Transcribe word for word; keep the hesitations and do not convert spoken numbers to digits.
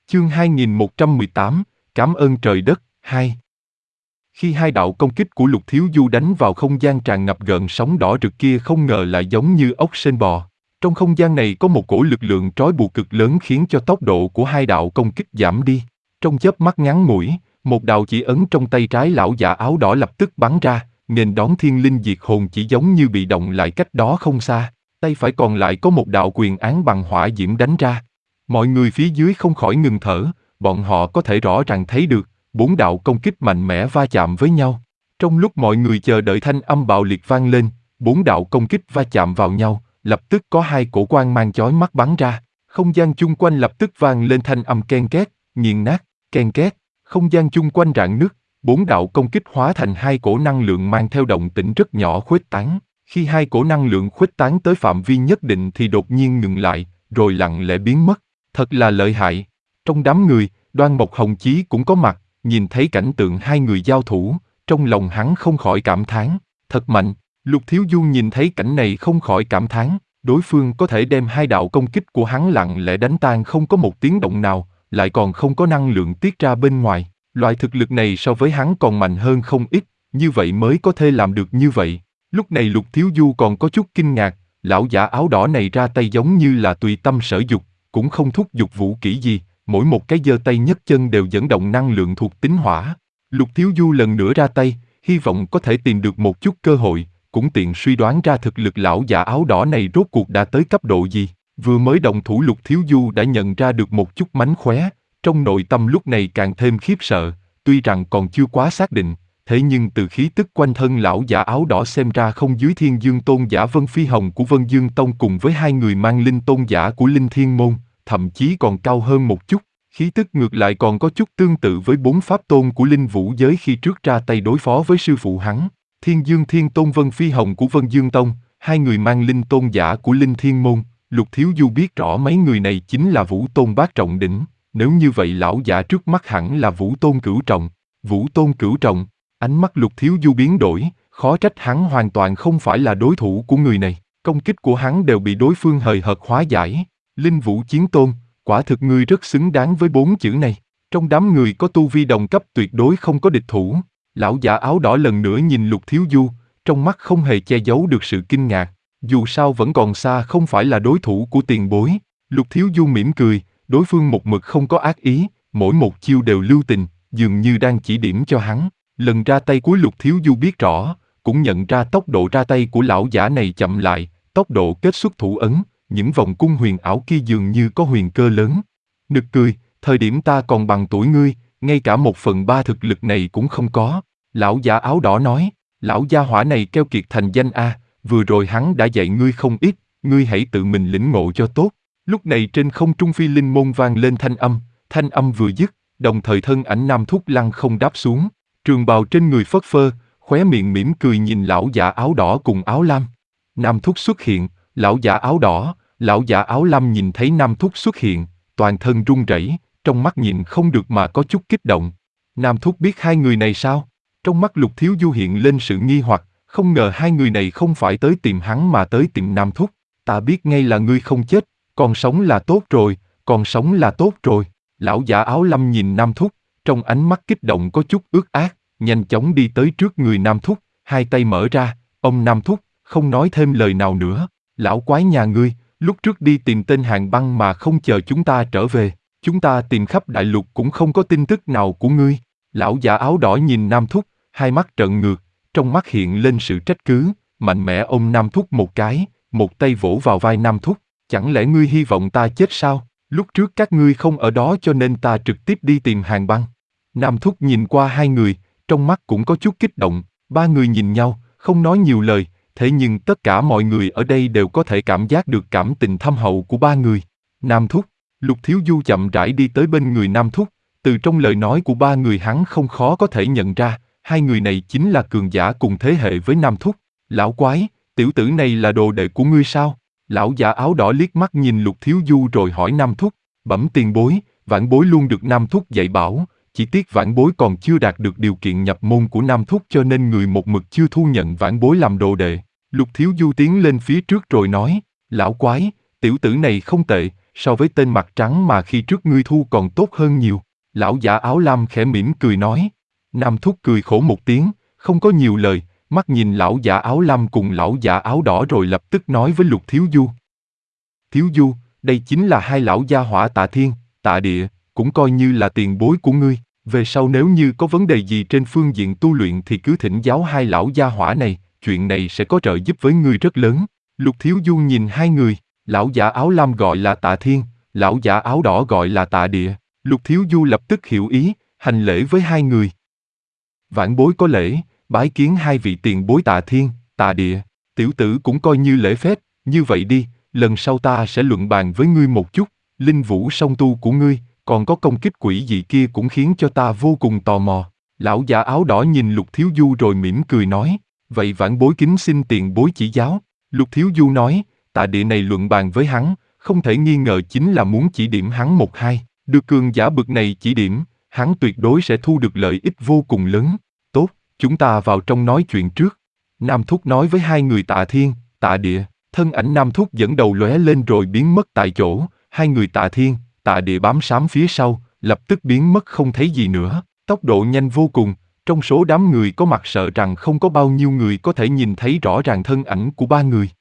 Chương hai nghìn một trăm mười tám, Cảm ơn trời đất, hai. Khi hai đạo công kích của Lục Thiếu Du đánh vào không gian tràn ngập gợn sóng đỏ rực kia không ngờ lại giống như ốc sên bò. Trong không gian này có một cổ lực lượng trói buộc cực lớn khiến cho tốc độ của hai đạo công kích giảm đi. Trong chớp mắt ngắn ngủi, một đạo chỉ ấn trong tay trái lão già áo đỏ lập tức bắn ra, nghênh đón thiên linh diệt hồn chỉ giống như bị động lại cách đó không xa. Tay phải còn lại có một đạo quyền án bằng hỏa diễm đánh ra. Mọi người phía dưới không khỏi ngừng thở, bọn họ có thể rõ ràng thấy được, bốn đạo công kích mạnh mẽ va chạm với nhau. Trong lúc mọi người chờ đợi thanh âm bạo liệt vang lên, bốn đạo công kích va chạm vào nhau, lập tức có hai cổ quang mang chói mắt bắn ra. Không gian chung quanh lập tức vang lên thanh âm ken két, nghiền nát, ken két, không gian chung quanh rạn nứt, bốn đạo công kích hóa thành hai cổ năng lượng mang theo động tĩnh rất nhỏ khuếch tán. Khi hai cổ năng lượng khuếch tán tới phạm vi nhất định thì đột nhiên ngừng lại, rồi lặng lẽ biến mất. Thật là lợi hại. Trong đám người, Đoan Mộc Hồng Chí cũng có mặt, nhìn thấy cảnh tượng hai người giao thủ, trong lòng hắn không khỏi cảm thán, thật mạnh. Lục Thiếu Du nhìn thấy cảnh này không khỏi cảm thán, đối phương có thể đem hai đạo công kích của hắn lặng lẽ đánh tan không có một tiếng động nào, lại còn không có năng lượng tiết ra bên ngoài. Loại thực lực này so với hắn còn mạnh hơn không ít, như vậy mới có thể làm được như vậy. Lúc này Lục Thiếu Du còn có chút kinh ngạc, lão giả áo đỏ này ra tay giống như là tùy tâm sở dục, cũng không thúc giục vũ kỹ gì, mỗi một cái giơ tay nhấc chân đều dẫn động năng lượng thuộc tính hỏa. Lục Thiếu Du lần nữa ra tay, hy vọng có thể tìm được một chút cơ hội, cũng tiện suy đoán ra thực lực lão già áo đỏ này rốt cuộc đã tới cấp độ gì. Vừa mới động thủ Lục Thiếu Du đã nhận ra được một chút mánh khóe, trong nội tâm lúc này càng thêm khiếp sợ, tuy rằng còn chưa quá xác định, thế nhưng từ khí tức quanh thân lão giả áo đỏ xem ra không dưới Thiên Dương Tôn giả Vân Phi Hồng của Vân Dương Tông cùng với hai người mang linh tôn giả của Linh Thiên Môn, thậm chí còn cao hơn một chút, khí tức ngược lại còn có chút tương tự với bốn pháp tôn của Linh Vũ giới khi trước ra tay đối phó với sư phụ hắn. Thiên Dương Thiên Tôn Vân Phi Hồng của Vân Dương Tông, hai người mang linh tôn giả của Linh Thiên Môn, Lục Thiếu Du biết rõ mấy người này chính là Vũ Tôn bát trọng đỉnh, nếu như vậy lão giả trước mắt hẳn là Vũ Tôn cửu trọng. Vũ Tôn cửu trọng, ánh mắt Lục Thiếu Du biến đổi, khó trách hắn hoàn toàn không phải là đối thủ của người này, công kích của hắn đều bị đối phương hời hợt hóa giải. Linh Vũ Chiến Tôn, quả thực ngươi rất xứng đáng với bốn chữ này. Trong đám người có tu vi đồng cấp tuyệt đối không có địch thủ. Lão giả áo đỏ lần nữa nhìn Lục Thiếu Du, trong mắt không hề che giấu được sự kinh ngạc. Dù sao vẫn còn xa không phải là đối thủ của tiền bối. Lục Thiếu Du mỉm cười, đối phương một mực không có ác ý, mỗi một chiêu đều lưu tình, dường như đang chỉ điểm cho hắn. Lần ra tay cuối Lục Thiếu Du biết rõ, cũng nhận ra tốc độ ra tay của lão giả này chậm lại, tốc độ kết xuất thủ ấn, những vòng cung huyền ảo kia dường như có huyền cơ lớn. Nực cười, thời điểm ta còn bằng tuổi ngươi, ngay cả một phần ba thực lực này cũng không có. Lão giả áo đỏ nói, lão gia hỏa này keo kiệt thành danh a, vừa rồi hắn đã dạy ngươi không ít, ngươi hãy tự mình lĩnh ngộ cho tốt. Lúc này trên không trung phi linh môn vang lên thanh âm, thanh âm vừa dứt, đồng thời thân ảnh Nam Thúc lăng không đáp xuống, trường bào trên người phất phơ, khóe miệng mỉm cười nhìn lão giả áo đỏ cùng áo lam. Nam Thúc xuất hiện, lão giả áo đỏ, lão giả áo lam nhìn thấy Nam Thúc xuất hiện, toàn thân run rẩy, trong mắt nhìn không được mà có chút kích động. Nam Thúc biết hai người này sao? Trong mắt Lục Thiếu Du hiện lên sự nghi hoặc, không ngờ hai người này không phải tới tìm hắn mà tới tìm Nam Thúc. Ta biết ngay là ngươi không chết, còn sống là tốt rồi, còn sống là tốt rồi. Lão giả áo lam nhìn Nam Thúc, trong ánh mắt kích động có chút ước ác, nhanh chóng đi tới trước người Nam Thúc, hai tay mở ra, ông Nam Thúc, không nói thêm lời nào nữa. Lão quái nhà ngươi, lúc trước đi tìm tên Hàn Băng mà không chờ chúng ta trở về, chúng ta tìm khắp đại lục cũng không có tin tức nào của ngươi. Lão giả áo đỏ nhìn Nam Thúc, hai mắt trợn ngược, trong mắt hiện lên sự trách cứ, mạnh mẽ ôm Nam Thúc một cái, một tay vỗ vào vai Nam Thúc, chẳng lẽ ngươi hy vọng ta chết sao? Lúc trước các ngươi không ở đó cho nên ta trực tiếp đi tìm Hàn Băng. Nam Thúc nhìn qua hai người, trong mắt cũng có chút kích động, ba người nhìn nhau, không nói nhiều lời, thế nhưng tất cả mọi người ở đây đều có thể cảm giác được cảm tình thâm hậu của ba người. Nam Thúc, Lục Thiếu Du chậm rãi đi tới bên người Nam Thúc, từ trong lời nói của ba người hắn không khó có thể nhận ra, hai người này chính là cường giả cùng thế hệ với Nam Thúc. Lão quái, tiểu tử này là đồ đệ của ngươi sao? Lão giả áo đỏ liếc mắt nhìn Lục Thiếu Du rồi hỏi Nam Thúc, bẩm tiền bối, vãn bối luôn được Nam Thúc dạy bảo, chỉ tiếc vãn bối còn chưa đạt được điều kiện nhập môn của Nam Thúc cho nên người một mực chưa thu nhận vãn bối làm đồ đệ. Lục Thiếu Du tiến lên phía trước rồi nói, lão quái, tiểu tử này không tệ, so với tên mặt trắng mà khi trước ngươi thu còn tốt hơn nhiều. Lão giả áo lam khẽ mỉm cười nói. Nam Thúc cười khổ một tiếng, không có nhiều lời, mắt nhìn lão giả áo lam cùng lão giả áo đỏ rồi lập tức nói với Lục Thiếu Du. Thiếu Du, đây chính là hai lão gia hỏa Tạ Thiên, Tạ Địa, cũng coi như là tiền bối của ngươi. Về sau nếu như có vấn đề gì trên phương diện tu luyện thì cứ thỉnh giáo hai lão gia hỏa này, chuyện này sẽ có trợ giúp với ngươi rất lớn. Lục Thiếu Du nhìn hai người, lão giả áo lam gọi là Tạ Thiên, lão giả áo đỏ gọi là Tạ Địa. Lục Thiếu Du lập tức hiểu ý, hành lễ với hai người. Vãn bối có lễ, bái kiến hai vị tiền bối Tạ Thiên, Tạ Địa, tiểu tử cũng coi như lễ phép, như vậy đi, lần sau ta sẽ luận bàn với ngươi một chút, linh vũ song tu của ngươi, còn có công kích quỷ dị kia cũng khiến cho ta vô cùng tò mò. Lão giả áo đỏ nhìn Lục Thiếu Du rồi mỉm cười nói, vậy vãn bối kính xin tiền bối chỉ giáo. Lục Thiếu Du nói, Tạ Địa này luận bàn với hắn, không thể nghi ngờ chính là muốn chỉ điểm hắn một hai, được cường giả bực này chỉ điểm, hắn tuyệt đối sẽ thu được lợi ích vô cùng lớn. Tốt, chúng ta vào trong nói chuyện trước. Nam Thúc nói với hai người Tạ Thiên, Tạ Địa, thân ảnh Nam Thúc dẫn đầu lóe lên rồi biến mất tại chỗ, hai người Tạ Thiên, Tạ Địa bám sám phía sau, lập tức biến mất không thấy gì nữa, tốc độ nhanh vô cùng, trong số đám người có mặt sợ rằng không có bao nhiêu người có thể nhìn thấy rõ ràng thân ảnh của ba người.